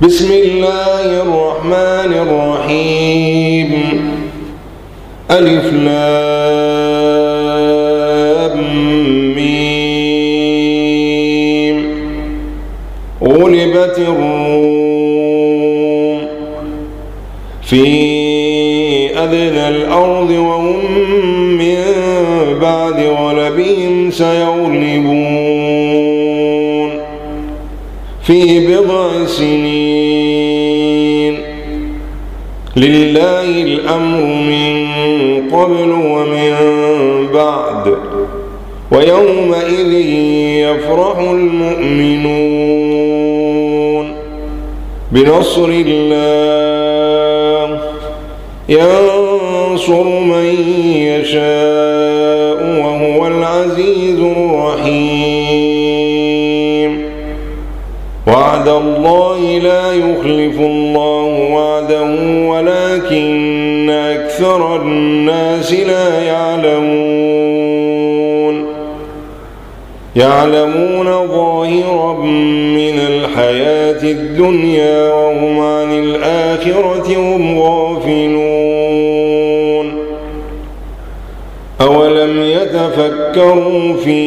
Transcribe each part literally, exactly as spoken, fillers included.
بسم الله الرحمن الرحيم. ألف لام ميم. غلبت الروم في أدنى الأرض وهم من بعد غلبهم سيغلبون في بضع سنين. لله الأمر من قبل ومن بعد ويومئذ يفرح المؤمنون بنصر الله ينصر من يشاء وهو العزيز الرحيم. وعد الله لا يخلف الله وعده ولكن أكثر الناس لا يعلمون يعلمون ظاهرا من الحياة الدنيا وهم عن الآخرة هم غافلون. أولم يتفكروا في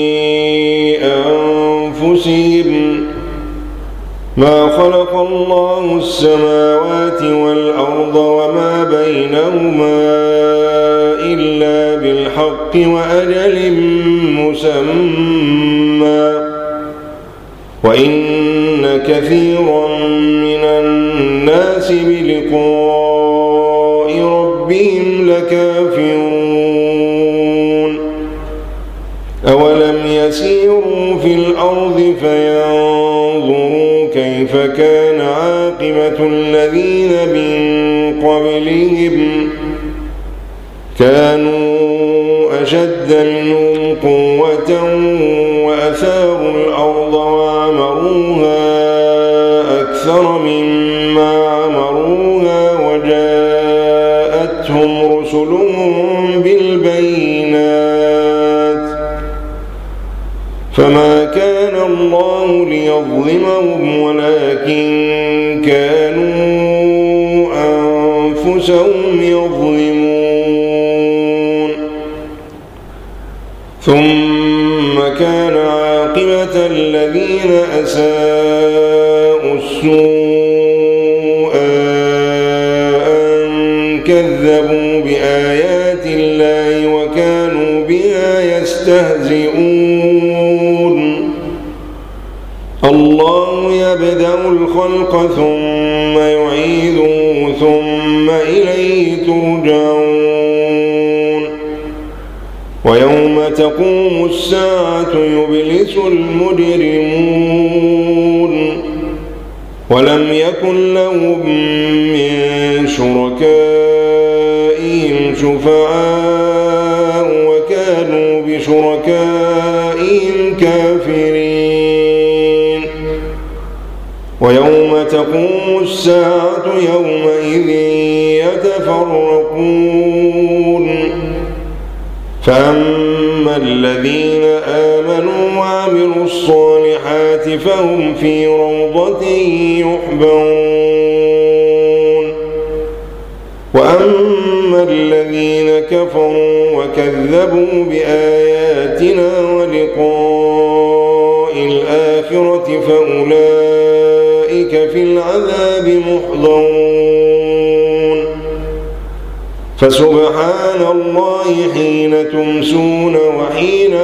أنفسهم ما خلق الله السماوات والأرض وما بينهما إلا بالحق وأجل مسمى وإن كثيرا من الناس بلقاء ربهم لكافرون. أولم يسيروا في الأرض فينظروا كيف كان عاقبة الذين من قبلهم كانوا أشد منهم قوة وأثاروا الأرض وعمروها أكثر مما عمروها وجاءتهم رسلهم بالبينات فما كان الله ليظلمهم ولكن كانوا أنفسهم يظلمون. ثم كان عاقبة الذين أساءوا السوء أن كذبوا بآيات الله وكانوا بها يستهزئون. الله يبدأ الخلق ثم يعيده ثم إليه ترجعون. ويوم تقوم الساعة يبلس المجرمون ولم يكن لهم من شركائهم شفعاء وكانوا بشركائهم كافرين. ويوم تقوم الساعة يومئذ يتفرقون فأما الذين آمنوا وعملوا الصالحات فهم في روضة يحبرون. وأما الذين كفروا وكذبوا بآياتنا ولقاء الآخرة فأولئك في العذاب محضرون. فسبحان الله حين تمسون وحين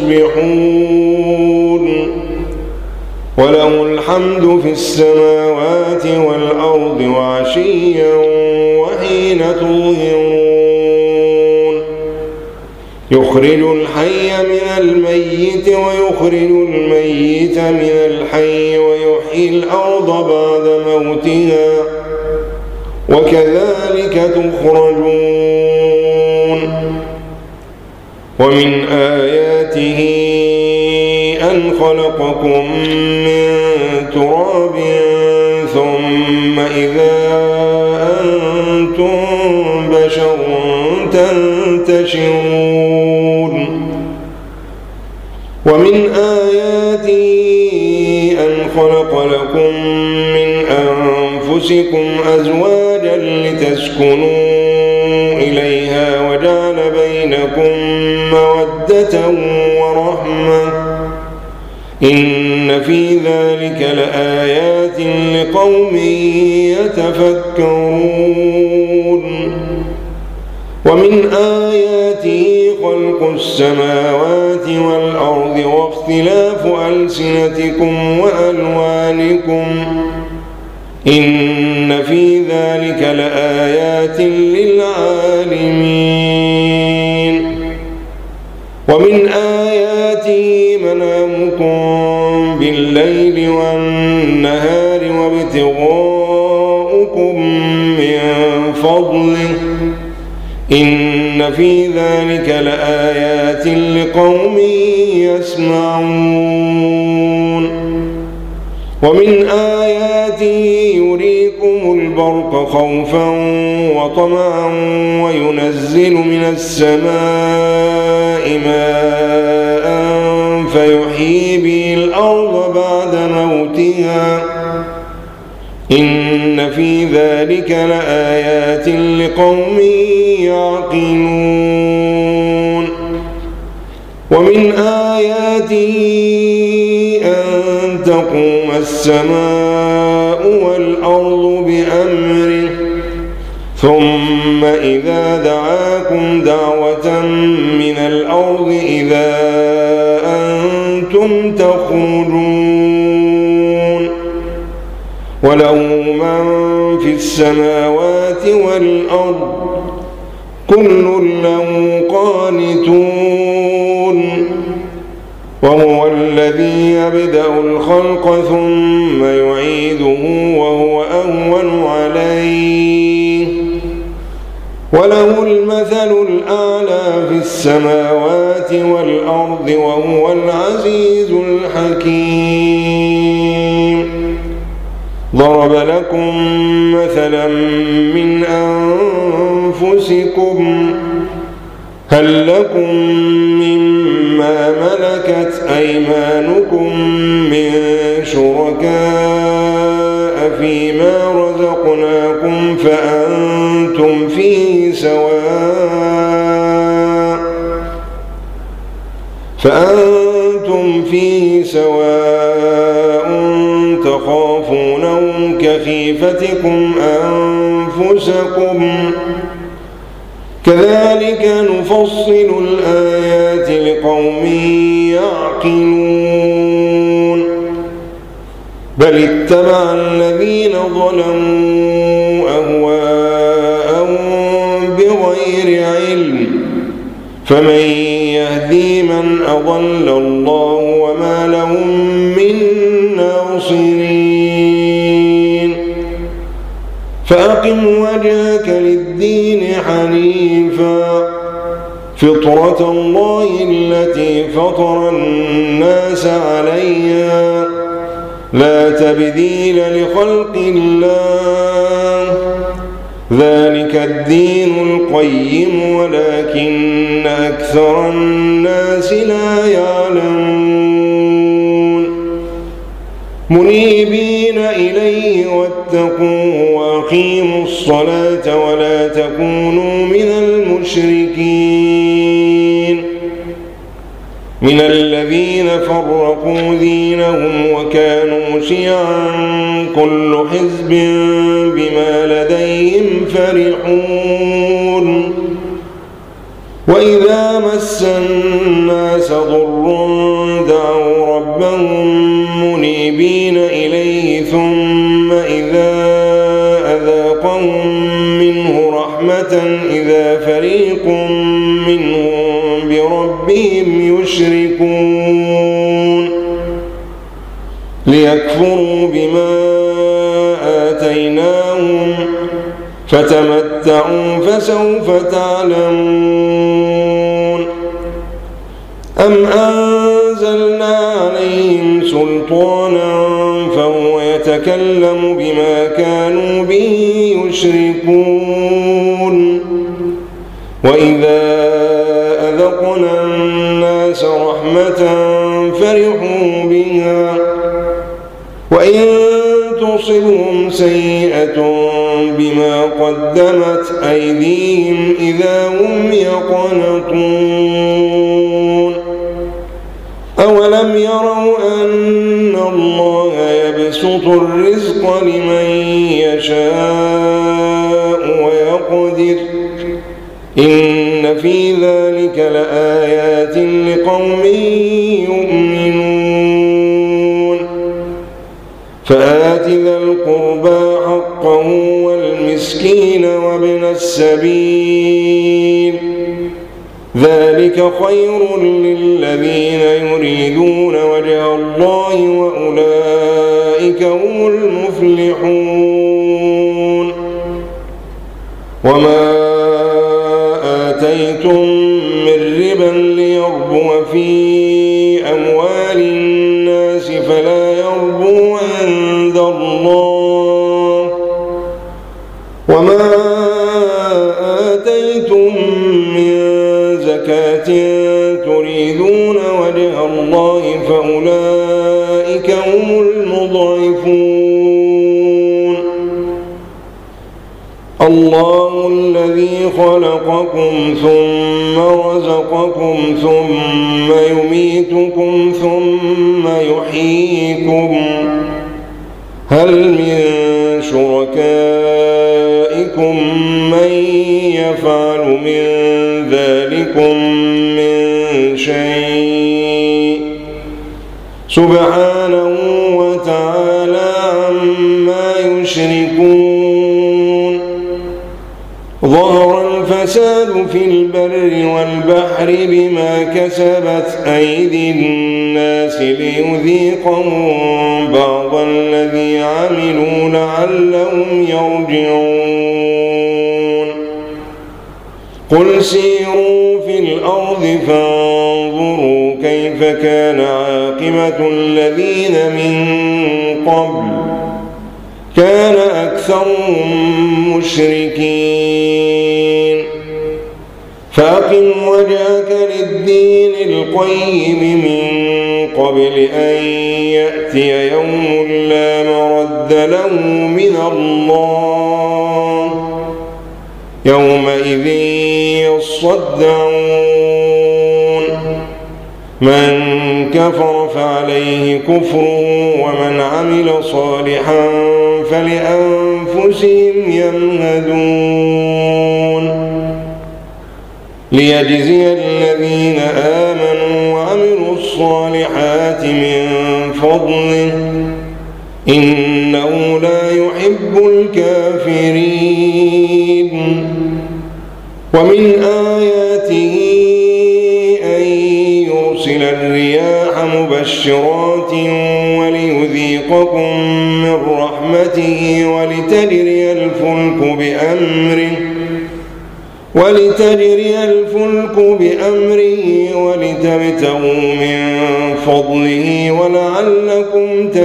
تصبحون وله الحمد في السماوات والأرض وعشيا وحين تظهرون. يخرج الحي من الميت ويخرج الميت من الحي ويحيي الأرض بعد موتها وكذلك تخرجون. ومن آياته أن خلقكم من تراب ثم إذا أنتم بشر تنتشرون. ومن آياته أن خلق لكم من أنفسكم أزواجا لتسكنوا إليها وجعل بينكم مودة ورحمة إن في ذلك لآيات لقوم يتفكرون ومن آياته خلق السماوات والأرض واختلاف ألسنتكم وألوانكم إن في ذلك لآيات للعالمين ومن آياته منامكم بالليل والنهار وابتغاؤكم من فضله إن في ذلك لآيات لقوم يسمعون ومن آياته يريكم البرق خوفا وطمعا وينزل من السماء ماء فيحيي به الأرض بعد موتها إن في ذلك لآيات لقوم يعقلون ومن آياته أن تقوم السماء والأرض بأمره ثم إذا دعاكم دعوة من الأرض إذا أنتم تخرجون وله من في السماوات والأرض كل له قانتون وهو الذي يبدأ الخلق ثم يعيده وهو أهون عليه وله المثل الأعلى في السماوات والأرض وهو العزيز الحكيم ضرب لكم مثلا من أنفسكم هل لكم مما ملكت أيمانكم من شركاء فيما رزقناكم فأنتم فيه سواء فأنتم فيه سواء تخافونهم كخيفتكم أنفسكم كذلك نفصل الآيات لقوم يعقلون بل اتبع الذين ظلموا أهواءهم بغير علم فمن يهدي من أضل الله وما لهم من ناصرين فأقم وجهك للدين حنيفا فطرة الله التي فطر الناس عليها لا تبديل لخلق الله ذلك الدين القيم ولكن أكثر الناس لا يعلمون منيبين إليه واتقوه وأقيموا الصلاة ولا تكونوا من المشركين من الذين فرقوا دينهم وكانوا شيعا كل حزب بما لديهم فرحون وإذا مس الناس ضر دعوا ربهم منيبين إليه ثم إذا أذاقهم منه رحمة إذا فريق منهم بربهم يشركون ليكفروا بما آتيناهم فتمتعوا فسوف تعلمون أم أنزلنا عليهم سلطانا فهو يتكلم بما كانوا به يشركون وإذا أذقنا الناس رحمة فرحوا بها وإن تصبهم سيئة بما قدمت أيديهم إذا هم يقنطون أولم يروا أن الله يبسط الرزق لمن يشاء ويقدر إن في ذلك لآيات لقوم يؤمنون فآت ذا القربى حقه والمسكين وابن السبيل ذلك خير للذين يريدون وجه الله وأولئك هم المفلحون وما آتيتم من ربا ليربو في أموال الناس فلا يربو عند الله وما آتيتم من زكاة تريدون وجه الله فأولئك هم المضعفون الله الذي خلقكم ثم رزقكم ثم يميتكم ثم يحييكم هل من شركائكم من يفعل من ذلكم من شيء سبحانه وتعالى عما يشركون ظهر الفساد في البر والبحر بما كسبت أيدي الناس ليذيقهم بعض الذي عملوا لعلهم يرجعون قل سيروا في الأرض فانظروا كيف كان عاقبة الذين من قبل كان أكثرهم مشركين فأقم وجهك للدين القيم من قبل أن يأتي يوم لا مرد له من الله يومئذ يصدعون من كفر فعليه كفره ومن عمل صالحا فلأنفسهم يمهدون ليجزي الذين آمنوا وعملوا الصالحات من فضله إنه لا يحب الكافرين ومن آياته أن يرسل الرياح مبشرات وليذيقكم من رحمته ولتجري الفلك بأمره ولتجري الفلك بأمره ولتبتغوا من فضله ولعلكم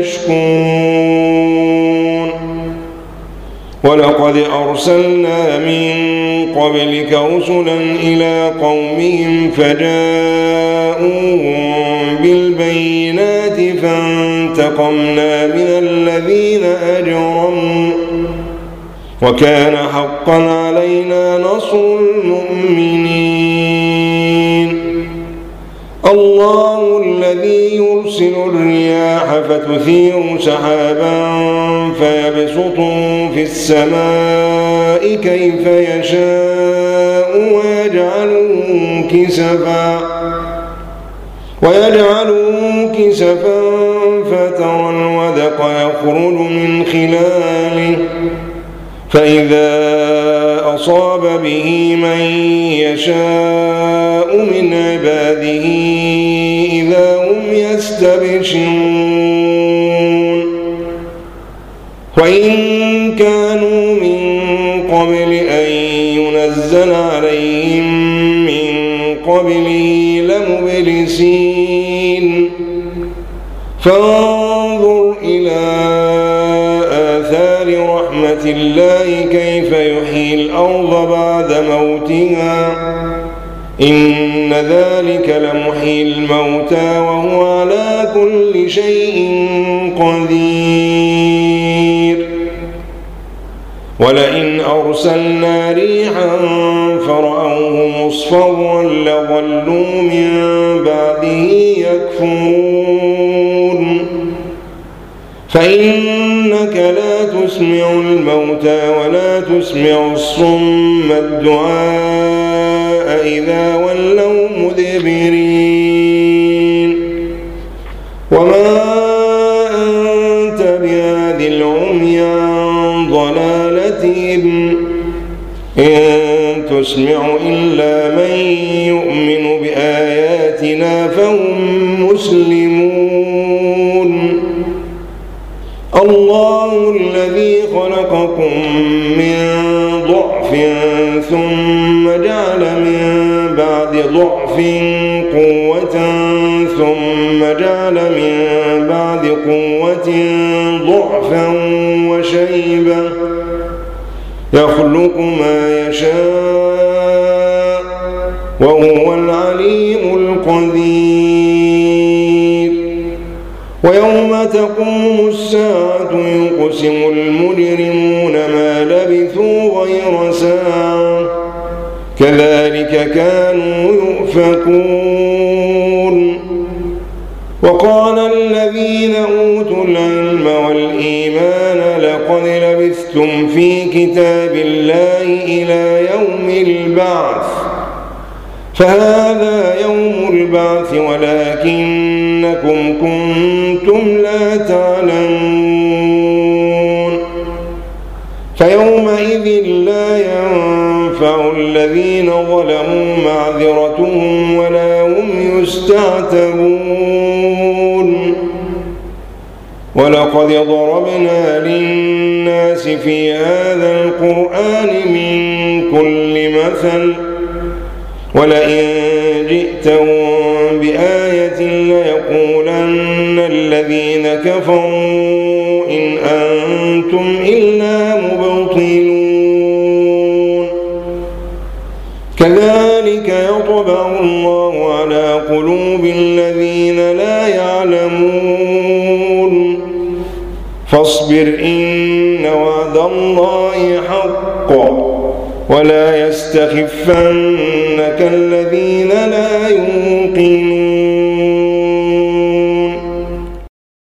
تشكرون ولقد أرسلنا من قبلك رسلا إلى قومهم فجاءوهم بالبينات فانتقمنا من الذين أجرموا وكان حقا علينا نصر المؤمنين الله الذي يرسل الرياح فتثير سحابا فيبسطه في السماء كيف يشاء ويجعله كسفا ويجعله كسفا فترى الودق يخرج من خلاله فإذا أصاب به من يشاء من عباده إذا هم يستبشرون وإن كانوا من قبل أن ينزل عليهم من قبله لمبلسين فانظر إلى آثار رحمة الله كيف يحيي الأرض بعد موتها إن ذلك لمحيي الموتى وهو على كل شيء قدير ولئن أرسلنا ريحا فرأوه مصفرا لظلوا من بعده يكفرون فإنك لا تسمع الموتى ولا تسمع الصم الدعاء إذا ولوا مدبرين وما أنت بهاد العمي عن ضلالتهم إن تسمع إلا من يؤمن بآياتنا فهم مسلمون الله الذي خلقكم من ضعف ثم جعل من بعد ضعف قوة ثم جعل من بعد قوة ضعفا وشيبة يخلق ما يشاء وهو العليم القدير ويوم تقوم الساعة يقسم المجرمون ما لبثوا غير ساعة كذلك كانوا يؤفكون وقال الذين أوتوا العلم والإيمان لقد لبثتم في كتاب الله إلى يوم البعث فهذا يوم البعث ولكنكم كنتم لا تعلمون فيومئذ لا ينفع الذين ظلموا معذرتهم ولا هم يستعتبون ولقد ضربنا للناس في هذا القرآن من كل مثل ولئن جئتهم بآية ليقولن الذين كفروا إن أنتم إلا مبطلون كذلك يطبع الله على قلوب الذين لا يعلمون فاصبر إن وعد الله حق ولا يستخفنك الذين لا يؤمنون